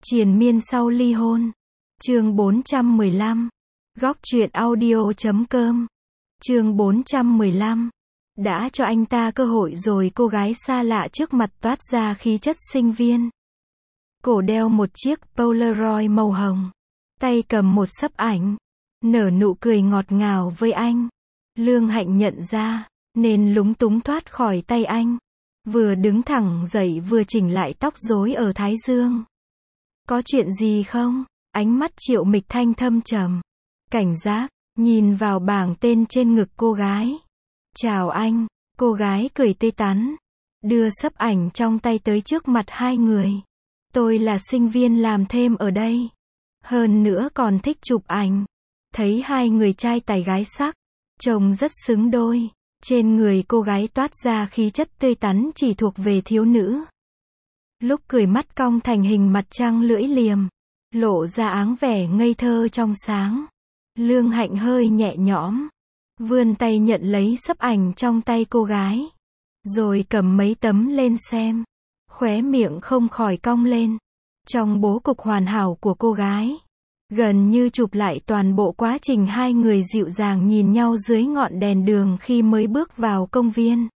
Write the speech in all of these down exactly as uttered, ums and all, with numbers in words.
Triền miên sau ly hôn. Chương bốn trăm mười lăm. Góc truyện audio chấm com. Chương bốn trăm mười lăm. Đã cho anh ta cơ hội rồi. Cô gái xa lạ trước mặt toát ra khí chất sinh viên. Cổ đeo một chiếc Polaroid màu hồng. Tay cầm một xấp ảnh. Nở nụ cười ngọt ngào với anh. Lương Hạnh nhận ra, nên lúng túng thoát khỏi tay anh. Vừa đứng thẳng dậy vừa chỉnh lại tóc rối ở thái dương. Có chuyện gì không? Ánh mắt Triệu Mịch Thanh thâm trầm. Cảnh giác, nhìn vào bảng tên trên ngực cô gái. Chào anh, cô gái cười tươi tắn. Đưa xấp ảnh trong tay tới trước mặt hai người. Tôi là sinh viên làm thêm ở đây. Hơn nữa còn thích chụp ảnh. Thấy hai người trai tài gái sắc. Trông rất xứng đôi. Trên người cô gái toát ra khí chất tươi tắn chỉ thuộc về thiếu nữ. Lúc cười mắt cong thành hình mặt trăng lưỡi liềm. Lộ ra áng vẻ ngây thơ trong sáng. Lương Hạnh hơi nhẹ nhõm. Vươn tay nhận lấy xấp ảnh trong tay cô gái. Rồi cầm mấy tấm lên xem. Khóe miệng không khỏi cong lên. Trong bố cục hoàn hảo của cô gái. Gần như chụp lại toàn bộ quá trình hai người dịu dàng nhìn nhau dưới ngọn đèn đường khi mới bước vào công viên.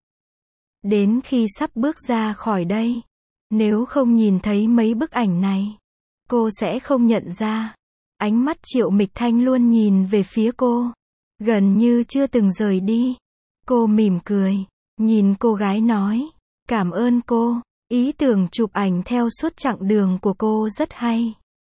Đến khi sắp bước ra khỏi đây. Nếu không nhìn thấy mấy bức ảnh này, cô sẽ không nhận ra. Ánh mắt Triệu Mịch Thanh luôn nhìn về phía cô. Gần như chưa từng rời đi. Cô mỉm cười. Nhìn cô gái nói. Cảm ơn cô. Ý tưởng chụp ảnh theo suốt chặng đường của cô rất hay.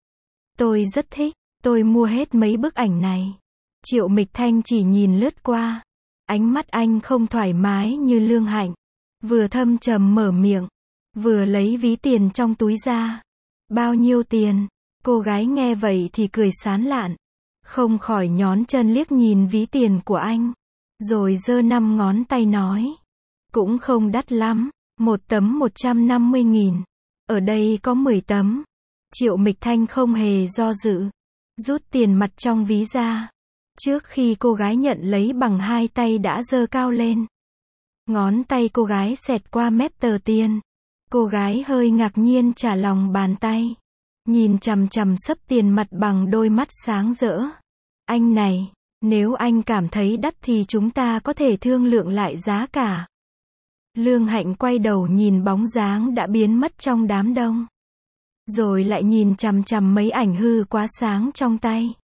Tôi rất thích. Tôi mua hết mấy bức ảnh này. Triệu Mịch Thanh chỉ nhìn lướt qua. Ánh mắt anh không thoải mái như Lương Hạnh. Vừa thâm trầm mở miệng. Vừa lấy ví tiền trong túi ra. Bao nhiêu tiền? Cô gái nghe vậy thì cười sán lạn. Không khỏi nhón chân liếc nhìn ví tiền của anh. Rồi giơ năm ngón tay nói. Cũng không đắt lắm. Một tấm một trăm năm mươi nghìn. Ở đây có mười tấm. Triệu Mịch Thanh không hề do dự. Rút tiền mặt trong ví ra. Trước khi cô gái nhận lấy bằng hai tay đã giơ cao lên. Ngón tay cô gái xẹt qua mép tờ tiền. Cô gái hơi ngạc nhiên trả lòng bàn tay. Nhìn chằm chằm xấp tiền mặt bằng đôi mắt sáng rỡ. Anh này, nếu anh cảm thấy đắt thì chúng ta có thể thương lượng lại giá cả. Lương Hạnh quay đầu nhìn bóng dáng đã biến mất trong đám đông. Rồi lại nhìn chằm chằm mấy ảnh hư quá sáng trong tay.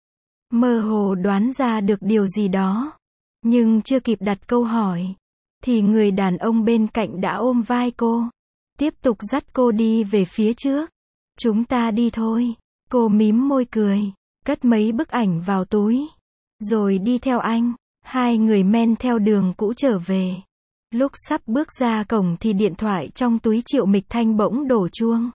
Mơ hồ đoán ra được điều gì đó. Nhưng chưa kịp đặt câu hỏi. Thì người đàn ông bên cạnh đã ôm vai cô. Tiếp tục dắt cô đi về phía trước. Chúng ta đi thôi. Cô mím môi cười. Cất mấy bức ảnh vào túi. Rồi đi theo anh. Hai người men theo đường cũ trở về. Lúc sắp bước ra cổng thì điện thoại trong túi Triệu Mịch Thanh bỗng đổ chuông.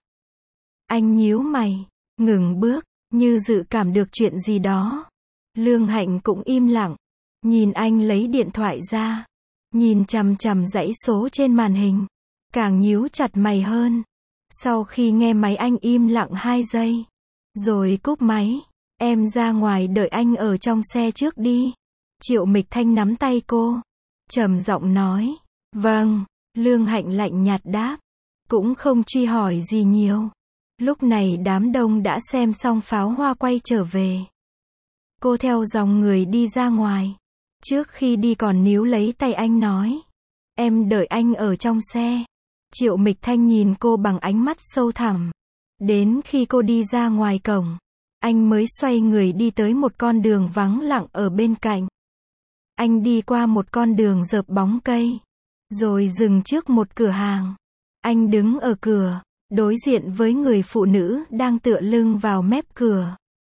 Anh nhíu mày. Ngừng bước. Như dự cảm được chuyện gì đó. Lương Hạnh cũng im lặng. Nhìn anh lấy điện thoại ra. Nhìn chằm chằm dãy số trên màn hình. Càng nhíu chặt mày hơn. Sau khi nghe máy anh im lặng hai giây. Rồi cúp máy. Em ra ngoài đợi anh ở trong xe trước đi. Triệu Mịch Thanh nắm tay cô. Trầm giọng nói. Vâng. Lương Hạnh lạnh nhạt đáp. Cũng không truy hỏi gì nhiều. Lúc này đám đông đã xem xong pháo hoa quay trở về. Cô theo dòng người đi ra ngoài. Trước khi đi còn níu lấy tay anh nói. Em đợi anh ở trong xe. Triệu Mịch Thanh nhìn cô bằng ánh mắt sâu thẳm. Đến khi cô đi ra ngoài cổng, anh mới xoay người đi tới một con đường vắng lặng ở bên cạnh. Anh đi qua một con đường rợp bóng cây. Rồi dừng trước một cửa hàng. Anh đứng ở cửa, đối diện với người phụ nữ đang tựa lưng vào mép cửa.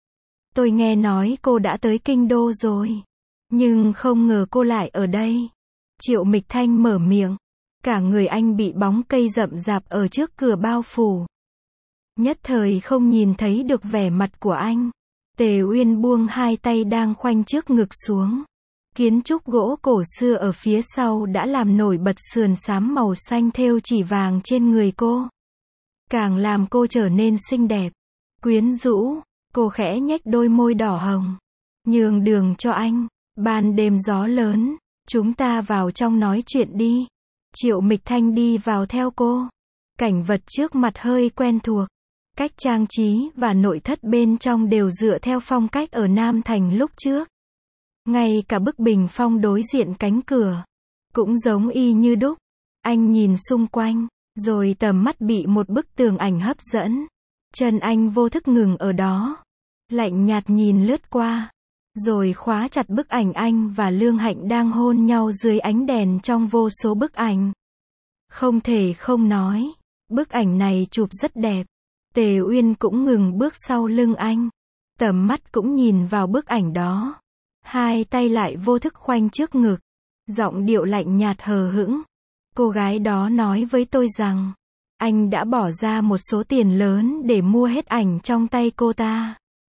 Tôi nghe nói cô đã tới Kinh Đô rồi. Nhưng không ngờ cô lại ở đây. Triệu Mịch Thanh mở miệng. Cả người anh bị bóng cây rậm rạp ở trước cửa bao phủ. Nhất thời không nhìn thấy được vẻ mặt của anh. Tề Uyên buông hai tay đang khoanh trước ngực xuống. Kiến trúc gỗ cổ xưa ở phía sau đã làm nổi bật sườn xám màu xanh thêu chỉ vàng trên người cô. Càng làm cô trở nên xinh đẹp, quyến rũ. Cô khẽ nhếch đôi môi đỏ hồng. Nhường đường cho anh. Ban đêm gió lớn. Chúng ta vào trong nói chuyện đi. Triệu Mịch Thanh đi vào theo cô. Cảnh vật trước mặt hơi quen thuộc. Cách trang trí và nội thất bên trong đều dựa theo phong cách ở Nam Thành lúc trước. Ngay cả bức bình phong đối diện cánh cửa cũng giống y như đúc. Anh nhìn xung quanh, rồi tầm mắt bị một bức tường ảnh hấp dẫn. Chân anh vô thức ngừng ở đó, lạnh nhạt nhìn lướt qua, rồi khóa chặt bức ảnh anh và Lương Hạnh đang hôn nhau dưới ánh đèn trong vô số bức ảnh. Không thể không nói, bức ảnh này chụp rất đẹp. Tề Uyên cũng ngừng bước sau lưng anh, tầm mắt cũng nhìn vào bức ảnh đó. Hai tay lại vô thức khoanh trước ngực, giọng điệu lạnh nhạt hờ hững. Cô gái đó nói với tôi rằng, anh đã bỏ ra một số tiền lớn để mua hết ảnh trong tay cô ta.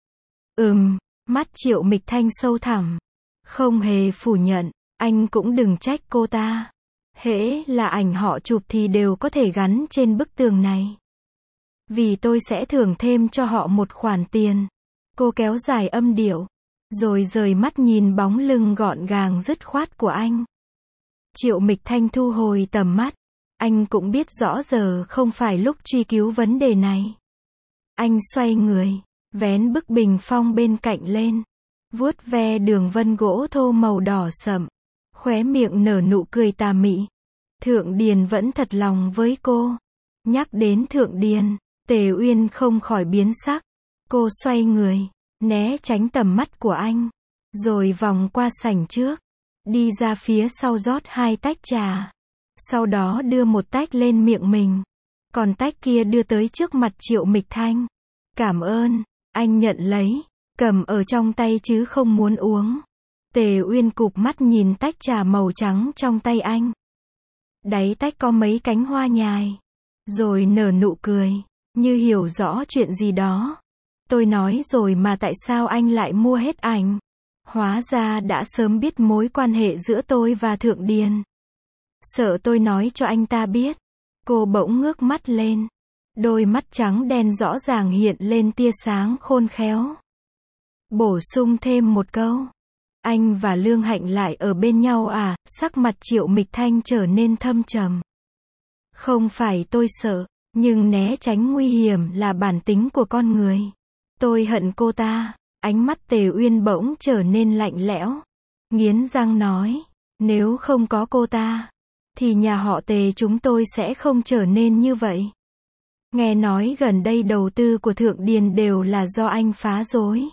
Ừm, mắt Triệu Mịch Thanh sâu thẳm, không hề phủ nhận, anh cũng đừng trách cô ta. Hễ là ảnh họ chụp thì đều có thể gắn trên bức tường này. Vì tôi sẽ thưởng thêm cho họ một khoản tiền. Cô kéo dài âm điệu, rồi rời mắt nhìn bóng lưng gọn gàng dứt khoát của anh. Triệu Mịch Thanh thu hồi tầm mắt. Anh cũng biết rõ giờ không phải lúc truy cứu vấn đề này. Anh xoay người, vén bức bình phong bên cạnh lên, vuốt ve đường vân gỗ thô màu đỏ sậm, khóe miệng nở nụ cười tà mị. Thượng Điền vẫn thật lòng với cô. Nhắc đến Thượng Điền, Tề Uyên không khỏi biến sắc. Cô xoay người, né tránh tầm mắt của anh, rồi vòng qua sảnh trước, đi ra phía sau rót hai tách trà. Sau đó đưa một tách lên miệng mình, còn tách kia đưa tới trước mặt Triệu Mịch Thanh. Cảm ơn, anh nhận lấy, cầm ở trong tay chứ không muốn uống. Tề Uyên cụp mắt nhìn tách trà màu trắng trong tay anh. Đáy tách có mấy cánh hoa nhài, rồi nở nụ cười, như hiểu rõ chuyện gì đó. Tôi nói rồi mà tại sao anh lại mua hết ảnh? Hóa ra đã sớm biết mối quan hệ giữa tôi và Thượng Điền. Sợ tôi nói cho anh ta biết. Cô bỗng ngước mắt lên. Đôi mắt trắng đen rõ ràng hiện lên tia sáng khôn khéo. Bổ sung thêm một câu. Anh và Lương Hạnh lại ở bên nhau à? Sắc mặt Triệu Mịch Thanh trở nên thâm trầm. Không phải tôi sợ, nhưng né tránh nguy hiểm là bản tính của con người. Tôi hận cô ta. Ánh mắt Tề Uyên bỗng trở nên lạnh lẽo. Nghiến răng nói, nếu không có cô ta, thì nhà họ Tề chúng tôi sẽ không trở nên như vậy. Nghe nói gần đây đầu tư của Thượng Điền đều là do anh phá rối.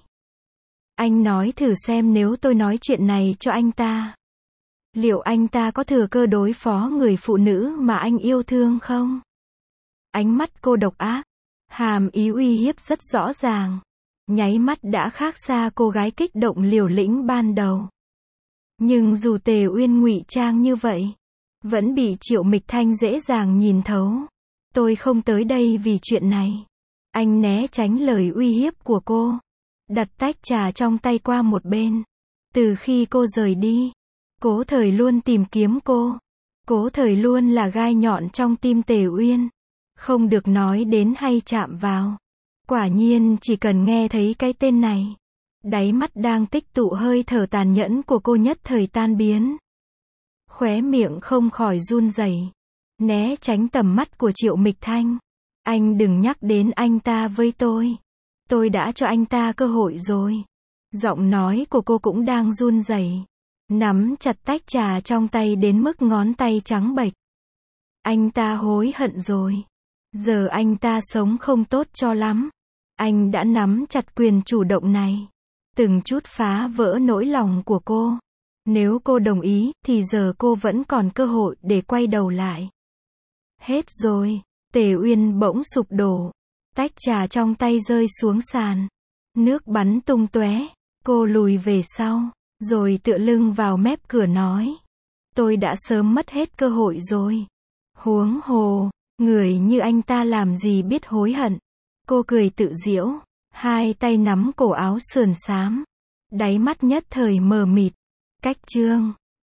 Anh nói thử xem nếu tôi nói chuyện này cho anh ta, liệu anh ta có thừa cơ đối phó người phụ nữ mà anh yêu thương không? Ánh mắt cô độc ác, hàm ý uy hiếp rất rõ ràng. Nháy mắt đã khác xa cô gái kích động liều lĩnh ban đầu. Nhưng dù Tề Uyên ngụy trang như vậy, vẫn bị Triệu Mịch Thanh dễ dàng nhìn thấu. Tôi không tới đây vì chuyện này. Anh né tránh lời uy hiếp của cô, đặt tách trà trong tay qua một bên. Từ khi cô rời đi, Cố Thời luôn tìm kiếm cô. Cố Thời luôn là gai nhọn trong tim Tề Uyên. Không được nói đến hay chạm vào. Quả nhiên chỉ cần nghe thấy cái tên này, đáy mắt đang tích tụ hơi thở tàn nhẫn của cô nhất thời tan biến. Khóe miệng không khỏi run rẩy, né tránh tầm mắt của Triệu Mịch Thanh. Anh đừng nhắc đến anh ta với tôi. Tôi đã cho anh ta cơ hội rồi. Giọng nói của cô cũng đang run rẩy, nắm chặt tách trà trong tay đến mức ngón tay trắng bệch. Anh ta hối hận rồi. Giờ anh ta sống không tốt cho lắm. Anh đã nắm chặt quyền chủ động này, từng chút phá vỡ nỗi lòng của cô. Nếu cô đồng ý, thì giờ cô vẫn còn cơ hội để quay đầu lại. Hết rồi. Tề Uyên bỗng sụp đổ. Tách trà trong tay rơi xuống sàn. Nước bắn tung tóe. Cô lùi về sau, rồi tựa lưng vào mép cửa nói. Tôi đã sớm mất hết cơ hội rồi. Huống hồ, người như anh ta làm gì biết hối hận. Cô cười tự giễu, hai tay nắm cổ áo sườn xám. Đáy mắt nhất thời mờ mịt. Cách chương